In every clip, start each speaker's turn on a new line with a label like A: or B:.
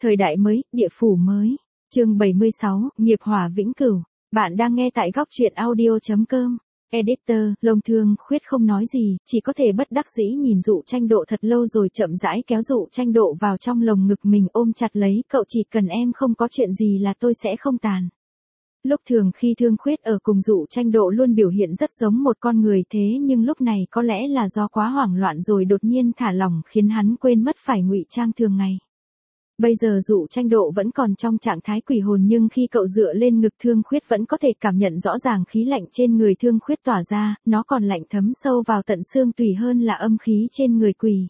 A: Thời đại mới, địa phủ mới. Chương 76, nghiệp hỏa vĩnh cửu. Bạn đang nghe tại góc truyện audio.com. Editor, Long Thương Khuyết không nói gì, chỉ có thể bất đắc dĩ nhìn Dụ Tranh Độ thật lâu rồi chậm rãi kéo Dụ Tranh Độ vào trong lồng ngực mình ôm chặt lấy, cậu chỉ cần em không có chuyện gì là tôi sẽ không tàn. Lúc thường khi Thương Khuyết ở cùng Dụ Tranh Độ luôn biểu hiện rất giống một con người thế nhưng lúc này có lẽ là do quá hoảng loạn rồi đột nhiên thả lỏng khiến hắn quên mất phải ngụy trang thường ngày. Bây giờ Dụ Tranh Độ vẫn còn trong trạng thái quỷ hồn nhưng khi cậu dựa lên ngực Thương Khuyết vẫn có thể cảm nhận rõ ràng khí lạnh trên người Thương Khuyết tỏa ra, nó còn lạnh thấm sâu vào tận xương tùy hơn là âm khí trên người quỷ.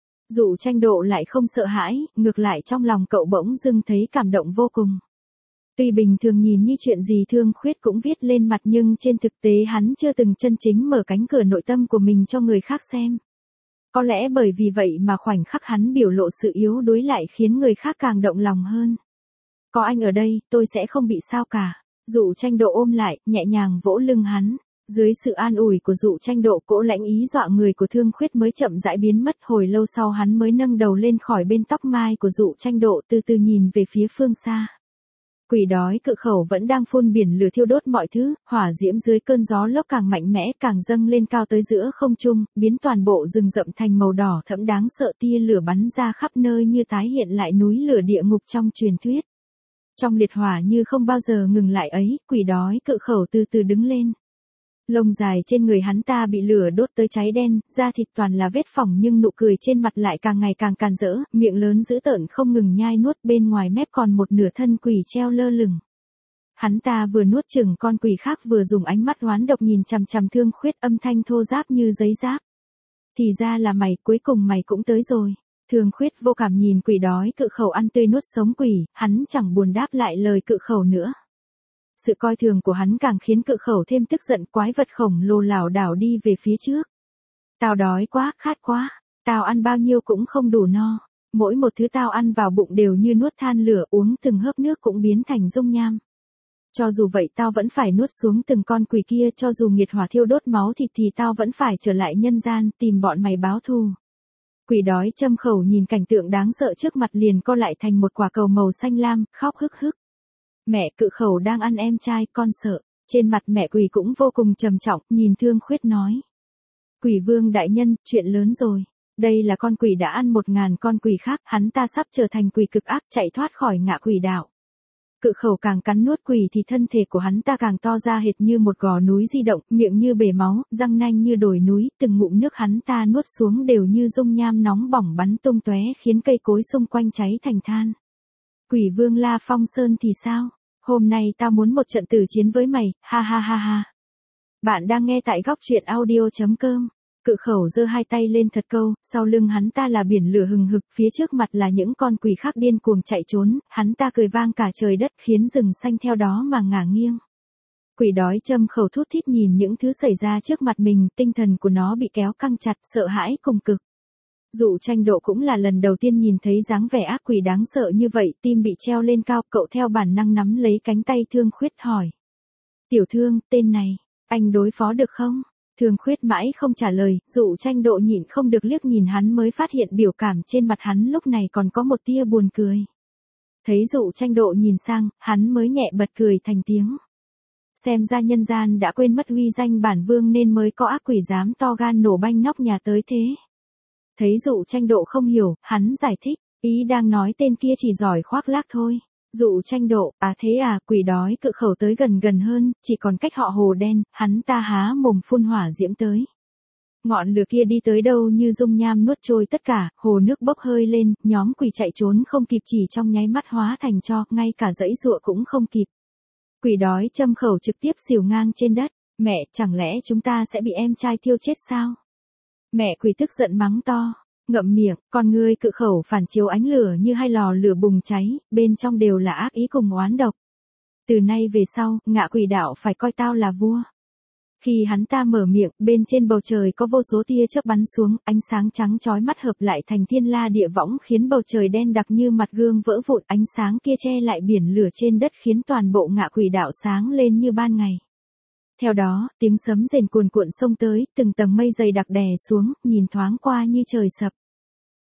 A: Dụ Tranh Độ lại không sợ hãi, ngược lại trong lòng cậu bỗng dưng thấy cảm động vô cùng. Tuy bình thường nhìn như chuyện gì Thương Khuyết cũng viết lên mặt nhưng trên thực tế hắn chưa từng chân chính mở cánh cửa nội tâm của mình cho người khác xem. Có lẽ bởi vì vậy mà khoảnh khắc hắn biểu lộ sự yếu đuối lại khiến người khác càng động lòng hơn. Có anh ở đây, tôi sẽ không bị sao cả. Dụ Tranh Độ ôm lại, nhẹ nhàng vỗ lưng hắn. Dưới sự an ủi của Dụ Tranh Độ, cỗ lãnh ý dọa người của Thương Khuyết mới chậm rãi biến mất. Hồi lâu sau hắn mới nâng đầu lên khỏi bên tóc mai của Dụ Tranh Độ, từ từ nhìn về phía phương xa. Quỷ đói cự khẩu vẫn đang phun biển lửa thiêu đốt mọi thứ, hỏa diễm dưới cơn gió lốc càng mạnh mẽ càng dâng lên cao tới giữa không trung, biến toàn bộ rừng rậm thành màu đỏ thẫm đáng sợ, tia lửa bắn ra khắp nơi như tái hiện lại núi lửa địa ngục trong truyền thuyết. Trong liệt hỏa như không bao giờ ngừng lại ấy, quỷ đói cự khẩu từ từ đứng lên. Lông dài trên người hắn ta bị lửa đốt tới cháy đen, da thịt toàn là vết phỏng nhưng nụ cười trên mặt lại càng ngày càng càn rỡ, miệng lớn dữ tợn không ngừng nhai nuốt, bên ngoài mép còn một nửa thân quỷ treo lơ lửng. Hắn ta vừa nuốt chửng con quỷ khác vừa dùng ánh mắt oán độc nhìn chằm chằm Thương Khuyết, âm thanh thô ráp như giấy giáp. Thì ra là mày, cuối cùng mày cũng tới rồi. Thương Khuyết vô cảm nhìn quỷ đói cự khẩu ăn tươi nuốt sống quỷ, hắn chẳng buồn đáp lại lời cự khẩu nữa. Sự coi thường của hắn càng khiến cự khẩu thêm tức giận, quái vật khổng lồ lảo đảo đi về phía trước. Tao đói quá, khát quá, tao ăn bao nhiêu cũng không đủ no. Mỗi một thứ tao ăn vào bụng đều như nuốt than lửa, uống từng hớp nước cũng biến thành dung nham. Cho dù vậy tao vẫn phải nuốt xuống từng con quỷ kia, cho dù nghiệt hỏa thiêu đốt máu thịt thì tao vẫn phải trở lại nhân gian, tìm bọn mày báo thù. Quỷ đói châm khẩu nhìn cảnh tượng đáng sợ trước mặt liền co lại thành một quả cầu màu xanh lam, khóc hức hức. Mẹ, cự khẩu đang ăn em trai, con sợ. Trên mặt mẹ quỷ cũng vô cùng trầm trọng, nhìn Thương Khuyết nói. Quỷ vương đại nhân, chuyện lớn rồi. Đây là con quỷ đã ăn 1000 con quỷ khác, hắn ta sắp trở thành quỷ cực ác chạy thoát khỏi ngạ quỷ đạo. Cự khẩu càng cắn nuốt quỷ thì thân thể của hắn ta càng to ra hệt như một gò núi di động, miệng như bể máu, răng nanh như đồi núi, từng ngụm nước hắn ta nuốt xuống đều như dung nham nóng bỏng bắn tung tóe khiến cây cối xung quanh cháy thành than. Quỷ vương La Phong Sơn thì sao? Hôm nay tao muốn một trận tử chiến với mày, ha ha ha ha. Bạn đang nghe tại góc truyện audio.com. Cự khẩu giơ hai tay lên thật câu, sau lưng hắn ta là biển lửa hừng hực, phía trước mặt là những con quỷ khác điên cuồng chạy trốn, hắn ta cười vang cả trời đất khiến rừng xanh theo đó mà ngả nghiêng. Quỷ đói châm khẩu thút thít nhìn những thứ xảy ra trước mặt mình, tinh thần của nó bị kéo căng chặt, sợ hãi cùng cực. Dụ Tranh Độ cũng là lần đầu tiên nhìn thấy dáng vẻ ác quỷ đáng sợ như vậy, tim bị treo lên cao, cậu theo bản năng nắm lấy cánh tay Thương Khuyết hỏi. Tiểu Thương, tên này, anh đối phó được không? Thương Khuyết mãi không trả lời, Dụ Tranh Độ nhịn không được liếc nhìn hắn mới phát hiện biểu cảm trên mặt hắn lúc này còn có một tia buồn cười. Thấy Dụ Tranh Độ nhìn sang, hắn mới nhẹ bật cười thành tiếng. Xem ra nhân gian đã quên mất uy danh bản vương nên mới có ác quỷ dám to gan nổ banh nóc nhà tới thế. Thấy Dụ Tranh Độ không hiểu, hắn giải thích, ý đang nói tên kia chỉ giỏi khoác lác thôi. Dụ Tranh Độ, à thế à, quỷ đói cự khẩu tới gần hơn, chỉ còn cách họ hồ đen, hắn ta há mồm phun hỏa diễm tới. Ngọn lửa kia đi tới đâu như dung nham nuốt trôi tất cả, hồ nước bốc hơi lên, nhóm quỷ chạy trốn không kịp chỉ trong nháy mắt hóa thành tro, ngay cả giãy giụa cũng không kịp. Quỷ đói châm khẩu trực tiếp xỉu ngang trên đất, mẹ, chẳng lẽ chúng ta sẽ bị em trai thiêu chết sao? Mẹ quỷ tức giận mắng to, ngậm miệng, con ngươi cự khẩu phản chiếu ánh lửa như hai lò lửa bùng cháy, bên trong đều là ác ý cùng oán độc. Từ nay về sau, ngạ quỷ đạo phải coi tao là vua. Khi hắn ta mở miệng, bên trên bầu trời có vô số tia chớp bắn xuống, ánh sáng trắng chói mắt hợp lại thành thiên la địa võng khiến bầu trời đen đặc như mặt gương vỡ vụn, ánh sáng kia che lại biển lửa trên đất khiến toàn bộ ngạ quỷ đạo sáng lên như ban ngày. Theo đó, tiếng sấm rền cuồn cuộn xông tới, từng tầng mây dày đặc đè xuống, nhìn thoáng qua như trời sập.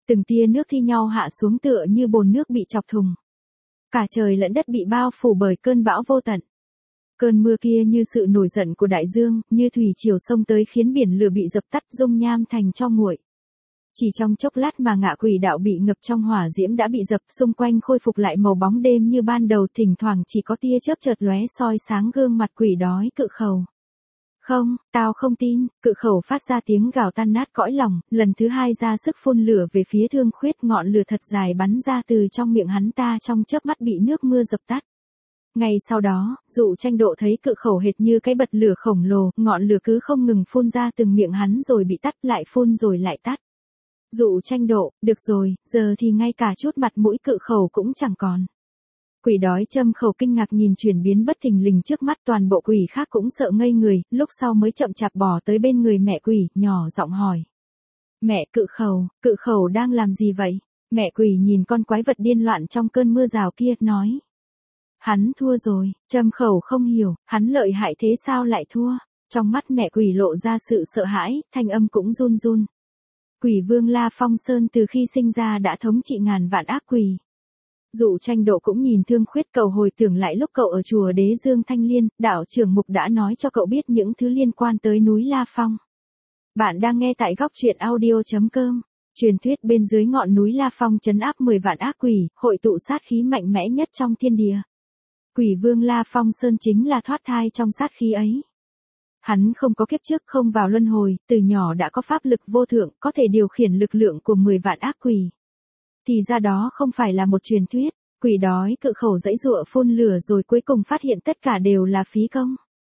A: Từng tia nước thi nhau hạ xuống tựa như bồn nước bị chọc thùng. Cả trời lẫn đất bị bao phủ bởi cơn bão vô tận. Cơn mưa kia như sự nổi giận của đại dương, như thủy triều xông tới khiến biển lửa bị dập tắt dung nham thành tro nguội. Chỉ trong chốc lát mà ngạ quỷ đạo bị ngập trong hỏa diễm đã bị dập, xung quanh khôi phục lại màu bóng đêm như ban đầu, thỉnh thoảng chỉ có tia chớp chợt lóe soi sáng gương mặt quỷ đói cự khẩu. Không, tao không tin, cự khẩu phát ra tiếng gào tan nát cõi lòng, lần thứ hai ra sức phun lửa về phía Thương Khuyết, ngọn lửa thật dài bắn ra từ trong miệng hắn ta trong chớp mắt bị nước mưa dập tắt. Ngay sau đó, Dụ Tranh Độ thấy cự khẩu hệt như cái bật lửa khổng lồ, ngọn lửa cứ không ngừng phun ra từng miệng hắn rồi bị tắt, lại phun rồi lại tắt. Dụ Tranh Độ, được rồi, giờ thì ngay cả chút mặt mũi cự khẩu cũng chẳng còn. Quỷ đói Châm Khẩu kinh ngạc nhìn chuyển biến bất thình lình trước mắt, toàn bộ quỷ khác cũng sợ ngây người, lúc sau mới chậm chạp bò tới bên người mẹ quỷ, nhỏ giọng hỏi. Mẹ, cự khẩu đang làm gì vậy? Mẹ quỷ nhìn con quái vật điên loạn trong cơn mưa rào kia, nói. Hắn thua rồi. Châm Khẩu không hiểu, hắn lợi hại thế sao lại thua? Trong mắt mẹ quỷ lộ ra sự sợ hãi, thanh âm cũng run run. Quỷ vương La Phong Sơn từ khi sinh ra đã thống trị ngàn vạn ác quỷ. Dụ Tranh Độ cũng nhìn Thương Khuyết, cậu hồi tưởng lại lúc cậu ở chùa Đế Dương Thanh Liên, đạo trưởng mục đã nói cho cậu biết những thứ liên quan tới núi La Phong. Bạn đang nghe tại góc truyện audio.com. Truyền thuyết bên dưới ngọn núi La Phong trấn áp 10 vạn ác quỷ, hội tụ sát khí mạnh mẽ nhất trong thiên địa. Quỷ vương La Phong Sơn chính là thoát thai trong sát khí ấy. Hắn không có kiếp trước, không vào luân hồi, từ nhỏ đã có pháp lực vô thượng, có thể điều khiển lực lượng của 10 vạn ác quỷ. Thì ra đó không phải là một truyền thuyết, quỷ đói cự khẩu giãy giụa phun lửa rồi cuối cùng phát hiện tất cả đều là phí công.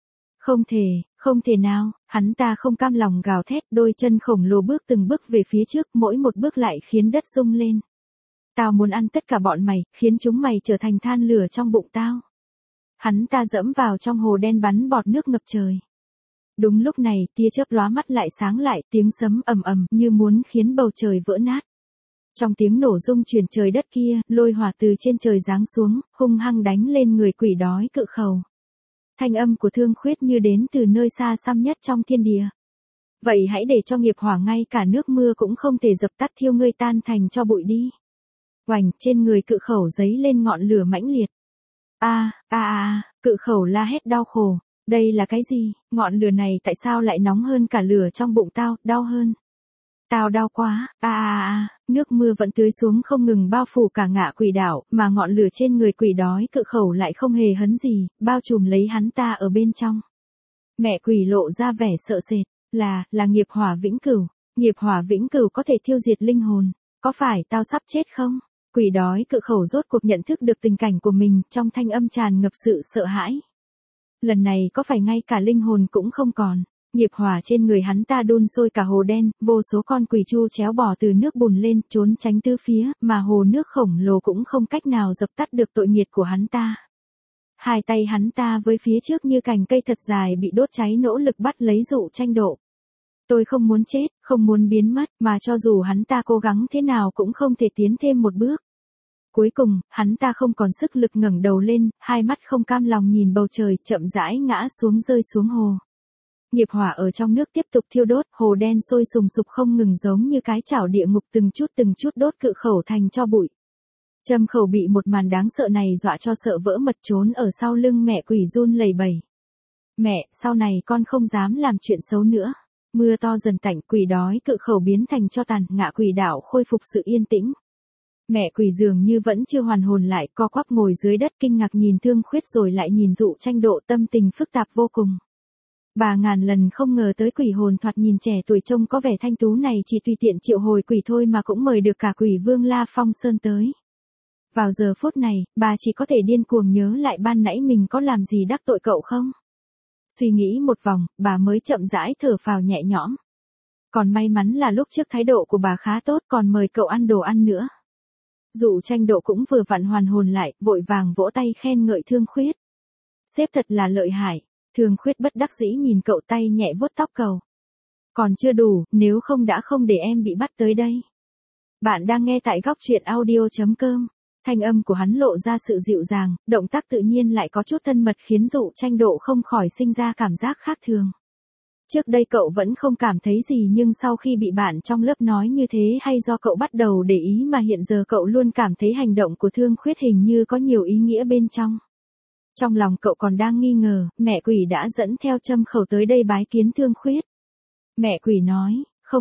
A: Không thể nào, hắn ta không cam lòng gào thét, đôi chân khổng lồ bước từng bước về phía trước, mỗi một bước lại khiến đất rung lên. Tao muốn ăn tất cả bọn mày, khiến chúng mày trở thành than lửa trong bụng tao. Hắn ta dẫm vào trong hồ đen bắn bọt nước ngập trời. Đúng lúc này, tia chớp lóa mắt lại sáng lại, tiếng sấm ầm ầm như muốn khiến bầu trời vỡ nát. Trong tiếng nổ rung chuyển trời đất kia, lôi hỏa từ trên trời giáng xuống, hung hăng đánh lên người quỷ đói cự khẩu. Thanh âm của Thương Khuyết như đến từ nơi xa xăm nhất trong thiên địa. Vậy hãy để cho nghiệp hỏa ngay cả nước mưa cũng không thể dập tắt, thiêu ngươi tan thành cho bụi đi. Oành, trên người cự khẩu giấy lên ngọn lửa mãnh liệt. Cự khẩu la hét đau khổ. Đây là cái gì? Ngọn lửa này tại sao lại nóng hơn cả lửa trong bụng tao, đau hơn. Tao đau quá. Nước mưa vẫn tưới xuống không ngừng bao phủ cả ngạ quỷ đảo, mà ngọn lửa trên người quỷ đói cự khẩu lại không hề hấn gì, bao trùm lấy hắn ta ở bên trong. Mẹ quỷ lộ ra vẻ sợ sệt, là nghiệp hỏa vĩnh cửu. Nghiệp hỏa vĩnh cửu có thể thiêu diệt linh hồn. Có phải tao sắp chết không? Quỷ đói cự khẩu rốt cuộc nhận thức được tình cảnh của mình, trong thanh âm tràn ngập sự sợ hãi. Lần này có phải ngay cả linh hồn cũng không còn. Nghiệp hỏa trên người hắn ta đun sôi cả hồ đen, vô số con quỷ chu chéo bò từ nước bùn lên, trốn tránh tứ phía, mà hồ nước khổng lồ cũng không cách nào dập tắt được tội nghiệt của hắn ta. Hai tay hắn ta với phía trước như cành cây thật dài bị đốt cháy, nỗ lực bắt lấy Dụ Tranh Độ. Tôi không muốn chết, không muốn biến mất, mà cho dù hắn ta cố gắng thế nào cũng không thể tiến thêm một bước. Cuối cùng, hắn ta không còn sức lực ngẩng đầu lên, hai mắt không cam lòng nhìn bầu trời, chậm rãi ngã xuống, rơi xuống hồ. Nghiệp hỏa ở trong nước tiếp tục thiêu đốt, hồ đen sôi sùng sục không ngừng giống như cái chảo địa ngục, từng chút đốt cự khẩu thành tro bụi. Châm Khẩu bị một màn đáng sợ này dọa cho sợ vỡ mật, trốn ở sau lưng mẹ quỷ run lẩy bẩy. Mẹ, sau này con không dám làm chuyện xấu nữa. Mưa to dần tạnh, quỷ đói cự khẩu biến thành tro tàn, ngạ quỷ đảo khôi phục sự yên tĩnh. Mẹ quỷ dường như vẫn chưa hoàn hồn lại, co quắp ngồi dưới đất kinh ngạc nhìn Thương Khuyết rồi lại nhìn Dụ Tranh Độ, tâm tình phức tạp vô cùng. Bà ngàn lần không ngờ tới quỷ hồn thoạt nhìn trẻ tuổi trông có vẻ thanh tú này chỉ tùy tiện triệu hồi quỷ thôi mà cũng mời được cả quỷ vương La Phong Sơn tới. Vào giờ phút này, bà chỉ có thể điên cuồng nhớ lại ban nãy mình có làm gì đắc tội cậu không. Suy nghĩ một vòng, bà mới chậm rãi thở phào nhẹ nhõm. Còn may mắn là lúc trước thái độ của bà khá tốt, còn mời cậu ăn đồ ăn nữa. Dụ Tranh Độ cũng vừa vặn hoàn hồn lại, vội vàng vỗ tay khen ngợi Thương Khuyết. Sếp thật là lợi hại. Thương Khuyết bất đắc dĩ nhìn cậu, tay nhẹ vuốt tóc cậu. Còn chưa đủ, nếu không đã không để em bị bắt tới đây. Bạn đang nghe tại góc truyện audio.com. Thanh âm của hắn lộ ra sự dịu dàng, động tác tự nhiên lại có chút thân mật khiến Dụ Tranh Độ không khỏi sinh ra cảm giác khác thường. Trước đây cậu vẫn không cảm thấy gì nhưng sau khi bị bạn trong lớp nói như thế hay do cậu bắt đầu để ý mà hiện giờ cậu luôn cảm thấy hành động của Thương Khuyết hình như có nhiều ý nghĩa bên trong. Trong lòng cậu còn đang nghi ngờ, mẹ quỷ đã dẫn theo Trâm Khẩu tới đây bái kiến Thương Khuyết. Mẹ quỷ nói,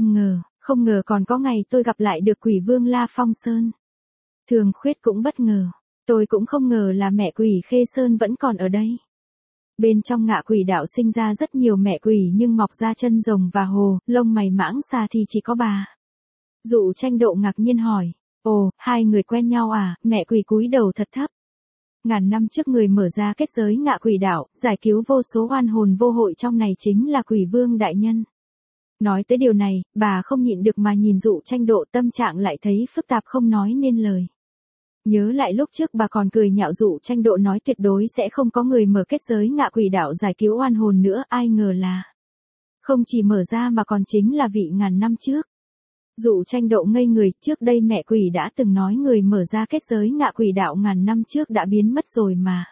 A: không ngờ còn có ngày tôi gặp lại được quỷ vương La Phong Sơn. Thương Khuyết cũng bất ngờ, tôi cũng không ngờ là mẹ quỷ Khê Sơn vẫn còn ở đây. Bên trong Ngạ Quỷ Đạo sinh ra rất nhiều mẹ quỷ nhưng mọc ra chân rồng và hồ, lông mày mãng xà thì chỉ có bà. Dụ Tranh Độ ngạc nhiên hỏi, ồ, hai người quen nhau à? Mẹ quỷ cúi đầu thật thấp. Ngàn năm trước người mở ra kết giới Ngạ Quỷ Đạo, giải cứu vô số oan hồn vô hội trong này chính là Quỷ Vương đại nhân. Nói tới điều này, bà không nhịn được mà nhìn Dụ Tranh Độ, tâm trạng lại thấy phức tạp không nói nên lời. Nhớ lại lúc trước bà còn cười nhạo Dụ Tranh Độ nói tuyệt đối sẽ không có người mở kết giới Ngạ Quỷ Đạo giải cứu oan hồn nữa, ai ngờ là không chỉ mở ra mà còn chính là vị ngàn năm trước. Dụ Tranh Độ ngây người, trước đây mẹ quỷ đã từng nói người mở ra kết giới Ngạ Quỷ Đạo ngàn năm trước đã biến mất rồi mà.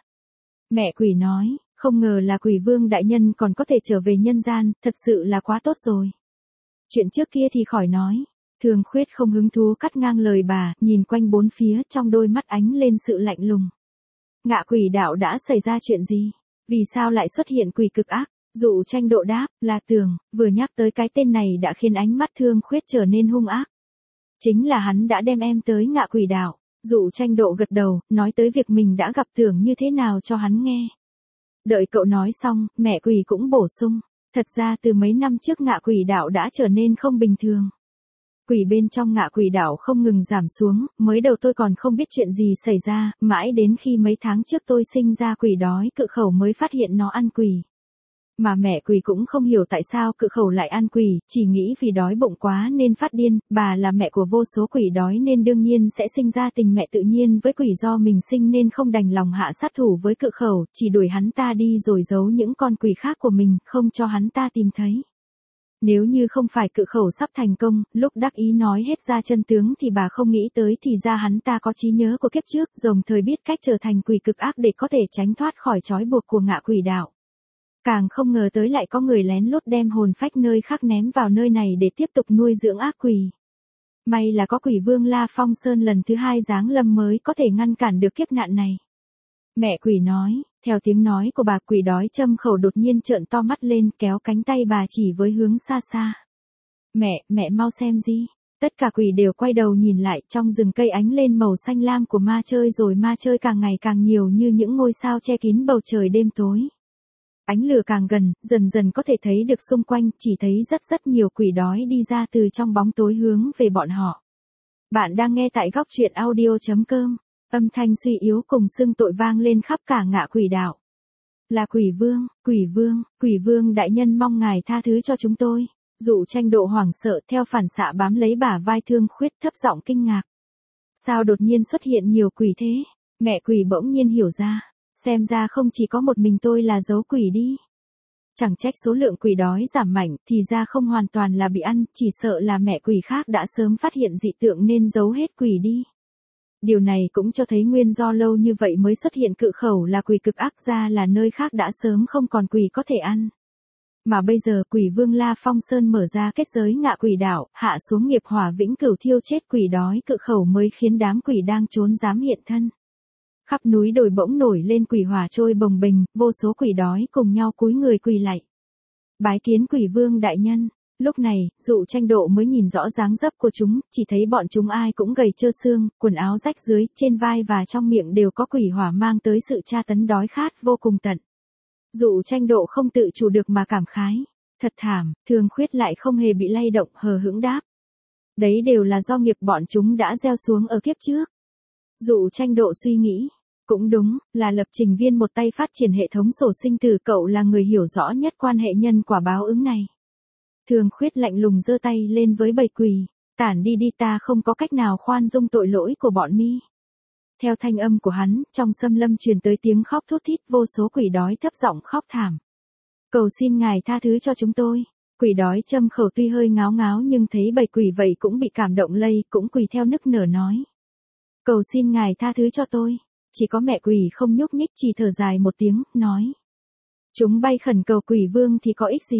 A: Mẹ quỷ nói, không ngờ là Quỷ Vương đại nhân còn có thể trở về nhân gian, thật sự là quá tốt rồi. Chuyện trước kia thì khỏi nói. Thương Khuyết không hứng thú cắt ngang lời bà, nhìn quanh bốn phía, trong đôi mắt ánh lên sự lạnh lùng. Ngạ Quỷ Đạo đã xảy ra chuyện gì? Vì sao lại xuất hiện quỷ cực ác? Dụ Tranh Độ đáp, là Tường, vừa nhắc tới cái tên này đã khiến ánh mắt Thương Khuyết trở nên hung ác. Chính là hắn đã đem em tới Ngạ Quỷ Đạo. Dụ Tranh Độ gật đầu, nói tới việc mình đã gặp Tường như thế nào cho hắn nghe. Đợi cậu nói xong, mẹ quỷ cũng bổ sung. Thật ra từ mấy năm trước Ngạ Quỷ Đạo đã trở nên không bình thường. Quỷ bên trong Ngạ Quỷ Đạo không ngừng giảm xuống, mới đầu tôi còn không biết chuyện gì xảy ra, mãi đến khi mấy tháng trước tôi sinh ra quỷ đói Cự Khẩu mới phát hiện nó ăn quỷ. Mà mẹ quỷ cũng không hiểu tại sao Cự Khẩu lại ăn quỷ, chỉ nghĩ vì đói bụng quá nên phát điên, bà là mẹ của vô số quỷ đói nên đương nhiên sẽ sinh ra tình mẹ tự nhiên với quỷ, do mình sinh nên không đành lòng hạ sát thủ với Cự Khẩu, chỉ đuổi hắn ta đi rồi giấu những con quỷ khác của mình, không cho hắn ta tìm thấy. Nếu như không phải Cự Khẩu sắp thành công, lúc đắc ý nói hết ra chân tướng thì bà không nghĩ tới thì ra hắn ta có trí nhớ của kiếp trước, đồng thời biết cách trở thành quỷ cực ác để có thể tránh thoát khỏi trói buộc của Ngạ Quỷ Đạo. Càng không ngờ tới lại có người lén lút đem hồn phách nơi khác ném vào nơi này để tiếp tục nuôi dưỡng ác quỷ. May là có Quỷ Vương La Phong Sơn lần thứ hai giáng lâm mới có thể ngăn cản được kiếp nạn này. Mẹ quỷ nói, theo tiếng nói của bà, quỷ đói Trâm Khẩu đột nhiên trợn to mắt lên, kéo cánh tay bà chỉ với hướng xa xa. Mẹ mau xem gì. Tất cả quỷ đều quay đầu nhìn lại, trong rừng cây ánh lên màu xanh lam của ma chơi, rồi ma chơi càng ngày càng nhiều như những ngôi sao che kín bầu trời đêm tối. Ánh lửa càng gần, dần dần có thể thấy được xung quanh, chỉ thấy rất nhiều quỷ đói đi ra từ trong bóng tối hướng về bọn họ. Bạn đang nghe tại góc truyện audio.com. Âm thanh suy yếu cùng xưng tội vang lên khắp cả Ngạ Quỷ Đạo. Là Quỷ Vương đại nhân mong ngài tha thứ cho chúng tôi. Dụ Tranh Độ hoảng sợ theo phản xạ bám lấy bả vai Thương Khuyết, thấp giọng kinh ngạc. Sao đột nhiên xuất hiện nhiều quỷ thế? Mẹ quỷ bỗng nhiên hiểu ra. Xem ra không chỉ có một mình tôi là giấu quỷ đi. Chẳng trách số lượng quỷ đói giảm mạnh, thì ra không hoàn toàn là bị ăn, chỉ sợ là mẹ quỷ khác đã sớm phát hiện dị tượng nên giấu hết quỷ đi. Điều này cũng cho thấy nguyên do lâu như vậy mới xuất hiện Cự Khẩu là quỷ cực ác, ra là nơi khác đã sớm không còn quỷ có thể ăn. Mà bây giờ Quỷ Vương La Phong Sơn mở ra kết giới Ngạ Quỷ Đạo, hạ xuống nghiệp hỏa vĩnh cửu thiêu chết quỷ đói Cự Khẩu mới khiến đám quỷ đang trốn dám hiện thân. Khắp núi đồi bỗng nổi lên quỷ hỏa trôi bồng bềnh, vô số quỷ đói cùng nhau cúi người quỳ lạy. Bái kiến Quỷ Vương đại nhân. Lúc này, Dụ Tranh Độ mới nhìn rõ dáng dấp của chúng, chỉ thấy bọn chúng ai cũng gầy trơ xương, quần áo rách dưới, trên vai và trong miệng đều có quỷ hỏa mang tới sự tra tấn đói khát vô cùng tận. Dụ Tranh Độ không tự chủ được mà cảm khái. Thật thảm, Thương Khuyết lại không hề bị lay động, hờ hững đáp. Đấy đều là do nghiệp bọn chúng đã gieo xuống ở kiếp trước. Dụ Tranh Độ suy nghĩ. Cũng đúng, là lập trình viên một tay phát triển hệ thống sổ sinh tử, cậu là người hiểu rõ nhất quan hệ nhân quả báo ứng này. Thương Khuyết lạnh lùng giơ tay lên với bầy quỷ. Tản đi đi, ta không có cách nào khoan dung tội lỗi của bọn mi. Theo thanh âm của hắn, trong xâm lâm truyền tới tiếng khóc thút thít, vô số quỷ đói thấp giọng khóc thảm. Cầu xin ngài tha thứ cho chúng tôi. Quỷ đói Trâm Khẩu tuy hơi ngáo ngáo nhưng thấy bầy quỷ vậy cũng bị cảm động lây, cũng quỳ theo nức nở nói. Cầu xin ngài tha thứ cho tôi. Chỉ có mẹ quỷ không nhúc nhích, chỉ thở dài một tiếng, nói. Chúng bay khẩn cầu Quỷ Vương thì có ích gì?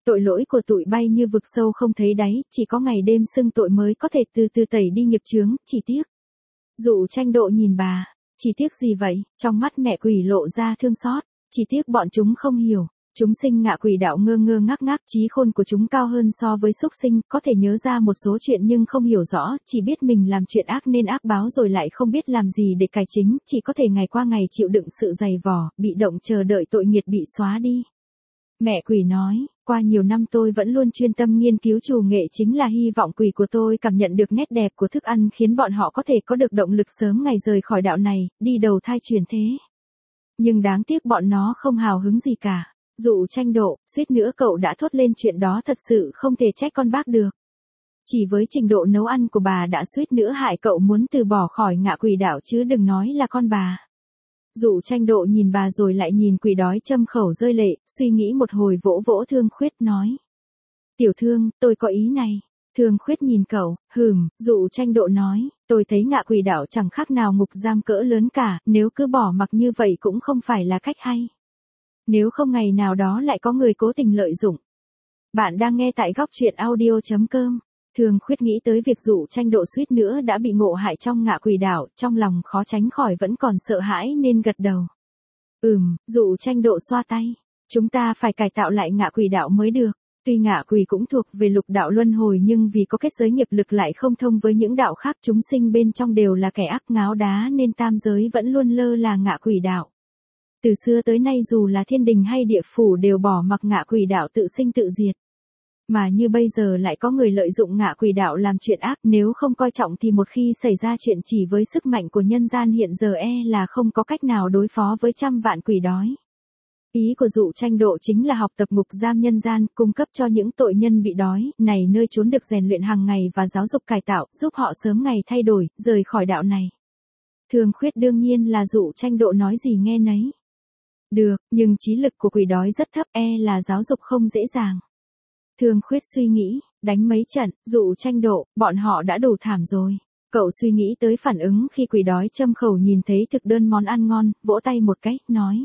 A: Tội lỗi của tụi bay như vực sâu không thấy đáy, chỉ có ngày đêm xưng tội mới có thể từ từ tẩy đi nghiệp chướng, chỉ tiếc. Dụ Tranh Độ nhìn bà, chỉ tiếc gì vậy, trong mắt mẹ quỷ lộ ra thương xót, chỉ tiếc bọn chúng không hiểu. Chúng sinh ngạ quỷ đạo ngơ ngơ ngác ngác, trí khôn của chúng cao hơn so với súc sinh, có thể nhớ ra một số chuyện nhưng không hiểu rõ, chỉ biết mình làm chuyện ác nên ác báo rồi lại không biết làm gì để cải chính, chỉ có thể ngày qua ngày chịu đựng sự dày vò, bị động chờ đợi tội nghiệp bị xóa đi. Mẹ quỷ nói, qua nhiều năm tôi vẫn luôn chuyên tâm nghiên cứu trù nghệ, chính là hy vọng quỷ của tôi cảm nhận được nét đẹp của thức ăn khiến bọn họ có thể có được động lực sớm ngày rời khỏi đạo này, đi đầu thai chuyển thế. Nhưng đáng tiếc bọn nó không hào hứng gì cả. Dụ Tranh Độ, suýt nữa cậu đã thốt lên chuyện đó, thật sự không thể trách con bác được. Chỉ với trình độ nấu ăn của bà đã suýt nữa hại cậu muốn từ bỏ khỏi ngạ quỷ đạo chứ đừng nói là con bà. Dụ Tranh Độ nhìn bà rồi lại nhìn quỷ đói châm khẩu rơi lệ, suy nghĩ một hồi vỗ vỗ Thương Khuyết nói. Tiểu Thương, tôi có ý này. Thương Khuyết nhìn cậu, Dụ Tranh Độ nói, tôi thấy ngạ quỷ đạo chẳng khác nào ngục giam cỡ lớn cả, nếu cứ bỏ mặc như vậy cũng không phải là cách hay. Nếu không ngày nào đó lại có người cố tình lợi dụng. Bạn đang nghe tại góc truyện audio.com. Thương Khuyết nghĩ tới việc Dụ Tranh Độ suýt nữa đã bị ngộ hại trong ngạ quỷ đảo, trong lòng khó tránh khỏi vẫn còn sợ hãi nên gật đầu. Dụ Tranh Độ xoa tay. Chúng ta phải cải tạo lại ngạ quỷ đạo mới được. Tuy ngạ quỷ cũng thuộc về lục đạo luân hồi nhưng vì có kết giới nghiệp lực lại không thông với những đạo khác, chúng sinh bên trong đều là kẻ ác ngáo đá nên tam giới vẫn luôn lơ là ngạ quỷ đạo. Từ xưa tới nay dù là thiên đình hay địa phủ đều bỏ mặc ngạ quỷ đạo tự sinh tự diệt. Mà như bây giờ lại có người lợi dụng ngạ quỷ đạo làm chuyện ác, nếu không coi trọng thì một khi xảy ra chuyện chỉ với sức mạnh của nhân gian hiện giờ là không có cách nào đối phó với trăm vạn quỷ đói. Ý của Dụ Tranh Độ chính là học tập ngục giam nhân gian, cung cấp cho những tội nhân bị đói, này nơi trốn được rèn luyện hàng ngày và giáo dục cải tạo, giúp họ sớm ngày thay đổi, rời khỏi đạo này. Thương Khuyết đương nhiên là Dụ Tranh Độ nói gì nghe nấy. Được, nhưng trí lực của quỷ đói rất thấp, là giáo dục không dễ dàng. Thương Khuyết suy nghĩ, đánh mấy trận, Dụ Tranh Độ, bọn họ đã đủ thảm rồi. Cậu suy nghĩ tới phản ứng khi quỷ đói châm khẩu nhìn thấy thực đơn món ăn ngon, vỗ tay một cái, nói.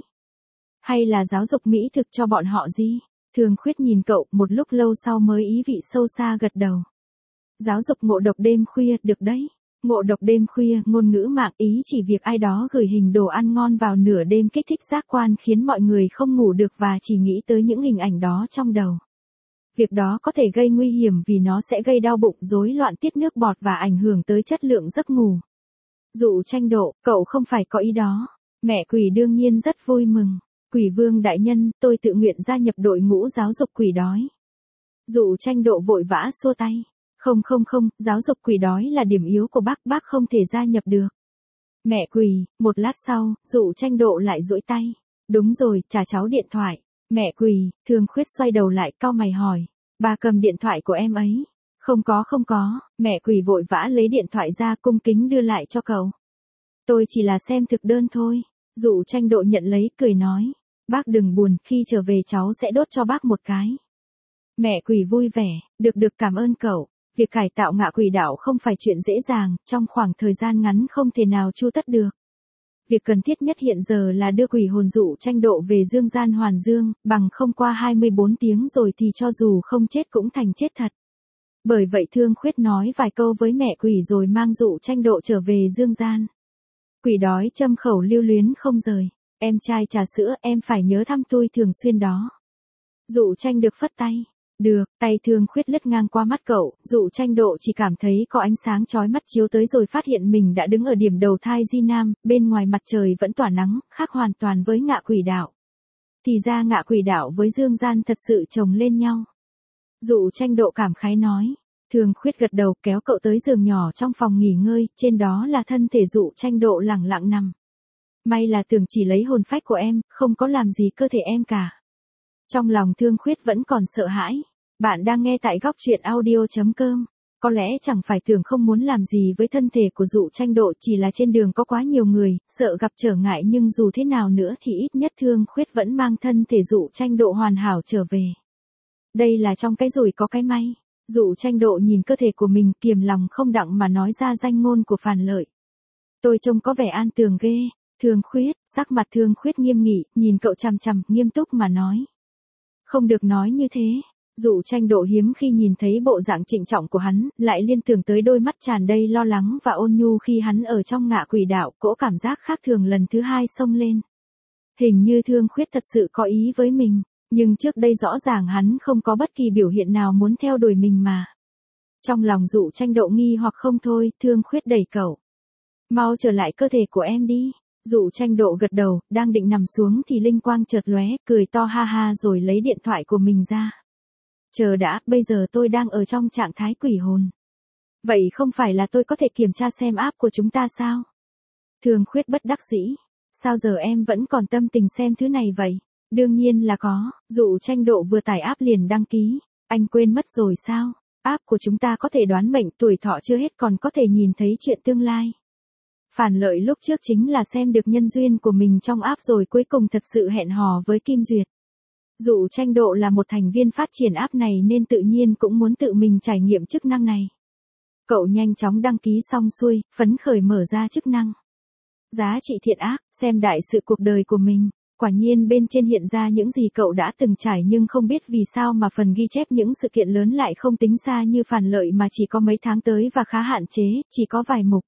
A: Hay là giáo dục mỹ thực cho bọn họ gì? Thương Khuyết nhìn cậu, một lúc lâu sau mới ý vị sâu xa gật đầu. Giáo dục ngộ độc đêm khuya, được đấy. Ngộ độc đêm khuya, ngôn ngữ mạng ý chỉ việc ai đó gửi hình đồ ăn ngon vào nửa đêm kích thích giác quan khiến mọi người không ngủ được và chỉ nghĩ tới những hình ảnh đó trong đầu. Việc đó có thể gây nguy hiểm vì nó sẽ gây đau bụng, rối loạn tiết nước bọt và ảnh hưởng tới chất lượng giấc ngủ. Dụ Tranh Độ, cậu không phải có ý đó. Mẹ quỷ đương nhiên rất vui mừng. Quỷ vương đại nhân, tôi tự nguyện gia nhập đội ngũ giáo dục quỷ đói. Dụ Tranh Độ vội vã xua tay. Không, giáo dục quỷ đói là điểm yếu của bác không thể gia nhập được. Mẹ quỷ, một lát sau, Dụ Tranh Độ lại duỗi tay. Đúng rồi, trả cháu điện thoại. Mẹ quỷ, Thương Khuyết xoay đầu lại cau mày hỏi. Bà cầm điện thoại của em ấy. Không có, mẹ quỷ vội vã lấy điện thoại ra cung kính đưa lại cho cậu. Tôi chỉ là xem thực đơn thôi. Dụ Tranh Độ nhận lấy, cười nói. Bác đừng buồn, khi trở về cháu sẽ đốt cho bác một cái. Mẹ quỷ vui vẻ, được cảm ơn cậu. Việc cải tạo ngạ quỷ đạo không phải chuyện dễ dàng, trong khoảng thời gian ngắn không thể nào chu tất được. Việc cần thiết nhất hiện giờ là đưa quỷ hồn Dụ Tranh Độ về dương gian hoàn dương, bằng không qua 24 tiếng rồi thì cho dù không chết cũng thành chết thật. Bởi vậy Thương Khuyết nói vài câu với mẹ quỷ rồi mang Dụ Tranh Độ trở về dương gian. Quỷ đói châm khẩu lưu luyến không rời. Em trai trà sữa, em phải nhớ thăm tôi thường xuyên đó. Dụ Tranh được phất tay. Được, tay Thương Khuyết lướt ngang qua mắt cậu, Dụ Tranh Độ chỉ cảm thấy có ánh sáng chói mắt chiếu tới rồi phát hiện mình đã đứng ở điểm đầu thai Di Nam, bên ngoài mặt trời vẫn tỏa nắng, khác hoàn toàn với ngạ quỷ đạo. Thì ra ngạ quỷ đạo với dương gian thật sự chồng lên nhau. Dụ Tranh Độ cảm khái nói. Thương Khuyết gật đầu kéo cậu tới giường nhỏ trong phòng nghỉ ngơi, trên đó là thân thể Dụ Tranh Độ lẳng lặng nằm. May là tưởng chỉ lấy hồn phách của em, không có làm gì cơ thể em cả. Trong lòng Thương Khuyết vẫn còn sợ hãi. Bạn đang nghe tại góc truyện audio.com. Có lẽ chẳng phải tưởng không muốn làm gì với thân thể của Dụ Tranh Độ, chỉ là trên đường có quá nhiều người, sợ gặp trở ngại, nhưng dù thế nào nữa thì ít nhất Thương Khuyết vẫn mang thân thể Dụ Tranh Độ hoàn hảo trở về. Đây là trong cái rủi có cái may. Dụ Tranh Độ nhìn cơ thể của mình, kiềm lòng không đặng mà nói ra danh ngôn của Phàn Lợi. Tôi trông có vẻ an tường ghê. Thương Khuyết, sắc mặt Thương Khuyết nghiêm nghị, nhìn cậu chằm chằm, nghiêm túc mà nói. Không được nói như thế. Dụ Tranh Độ hiếm khi nhìn thấy bộ dạng trịnh trọng của hắn, lại liên tưởng tới đôi mắt tràn đầy lo lắng và ôn nhu khi hắn ở trong Ngạ Quỷ Đạo, cỗ cảm giác khác thường lần thứ hai xông lên. Hình như Thương Khuyết thật sự có ý với mình, nhưng trước đây rõ ràng hắn không có bất kỳ biểu hiện nào muốn theo đuổi mình mà. Trong lòng Dụ Tranh Độ nghi hoặc không thôi, Thương Khuyết đẩy cậu. Mau trở lại cơ thể của em đi. Dụ Tranh Độ gật đầu, đang định nằm xuống thì linh quang chợt lóe, cười to ha ha rồi lấy điện thoại của mình ra. Chờ đã, bây giờ tôi đang ở trong trạng thái quỷ hồn. Vậy không phải là tôi có thể kiểm tra xem app của chúng ta sao? Thương Khuyết bất đắc dĩ. Sao giờ em vẫn còn tâm tình xem thứ này vậy? Đương nhiên là có, Dụ Tranh Độ vừa tải app liền đăng ký. Anh quên mất rồi sao? App của chúng ta có thể đoán mệnh, tuổi thọ chưa hết còn có thể nhìn thấy chuyện tương lai. Phản lợi lúc trước chính là xem được nhân duyên của mình trong app rồi cuối cùng thật sự hẹn hò với Kim Duyệt. Dụ Tranh Độ là một thành viên phát triển app này nên tự nhiên cũng muốn tự mình trải nghiệm chức năng này. Cậu nhanh chóng đăng ký xong xuôi, phấn khởi mở ra chức năng. Giá trị thiện ác, xem đại sự cuộc đời của mình. Quả nhiên bên trên hiện ra những gì cậu đã từng trải nhưng không biết vì sao mà phần ghi chép những sự kiện lớn lại không tính xa như phản lợi mà chỉ có mấy tháng tới và khá hạn chế, chỉ có vài mục.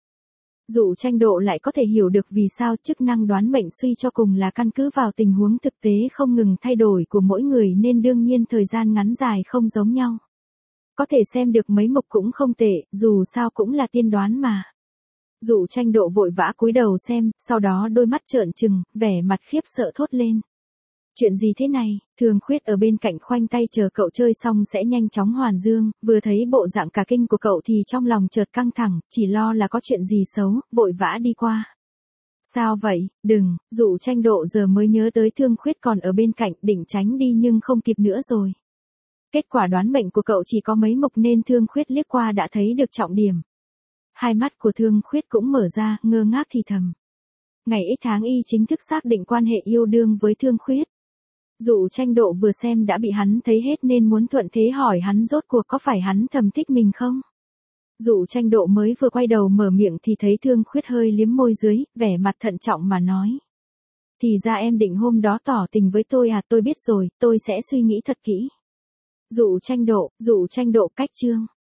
A: Dụ Tranh Độ lại có thể hiểu được vì sao chức năng đoán mệnh suy cho cùng là căn cứ vào tình huống thực tế không ngừng thay đổi của mỗi người nên đương nhiên thời gian ngắn dài không giống nhau. Có thể xem được mấy mục cũng không tệ, dù sao cũng là tiên đoán mà. Dụ Tranh Độ vội vã cúi đầu xem, sau đó đôi mắt trợn trừng, vẻ mặt khiếp sợ thốt lên. Chuyện gì thế này? Thương Khuyết ở bên cạnh khoanh tay chờ cậu chơi xong sẽ nhanh chóng hoàn dương, vừa thấy bộ dạng cả kinh của cậu thì trong lòng chợt căng thẳng, chỉ lo là có chuyện gì xấu, vội vã đi qua. Sao vậy? Đừng, Dụ Tranh Độ giờ mới nhớ tới Thương Khuyết còn ở bên cạnh, định tránh đi nhưng không kịp nữa rồi. Kết quả đoán mệnh của cậu chỉ có mấy mục nên Thương Khuyết liếc qua đã thấy được trọng điểm. Hai mắt của Thương Khuyết cũng mở ra, ngơ ngác thì thầm. Ngày X tháng Y chính thức xác định quan hệ yêu đương với Thương Khuyết. Dụ Tranh Độ vừa xem đã bị hắn thấy hết nên muốn thuận thế hỏi hắn rốt cuộc có phải hắn thầm thích mình không? Dụ Tranh Độ mới vừa quay đầu mở miệng thì thấy Thương Khuyết hơi liếm môi dưới, vẻ mặt thận trọng mà nói. Thì ra em định hôm đó tỏ tình với tôi à, tôi biết rồi, tôi sẽ suy nghĩ thật kỹ. Dụ Tranh Độ cách chương.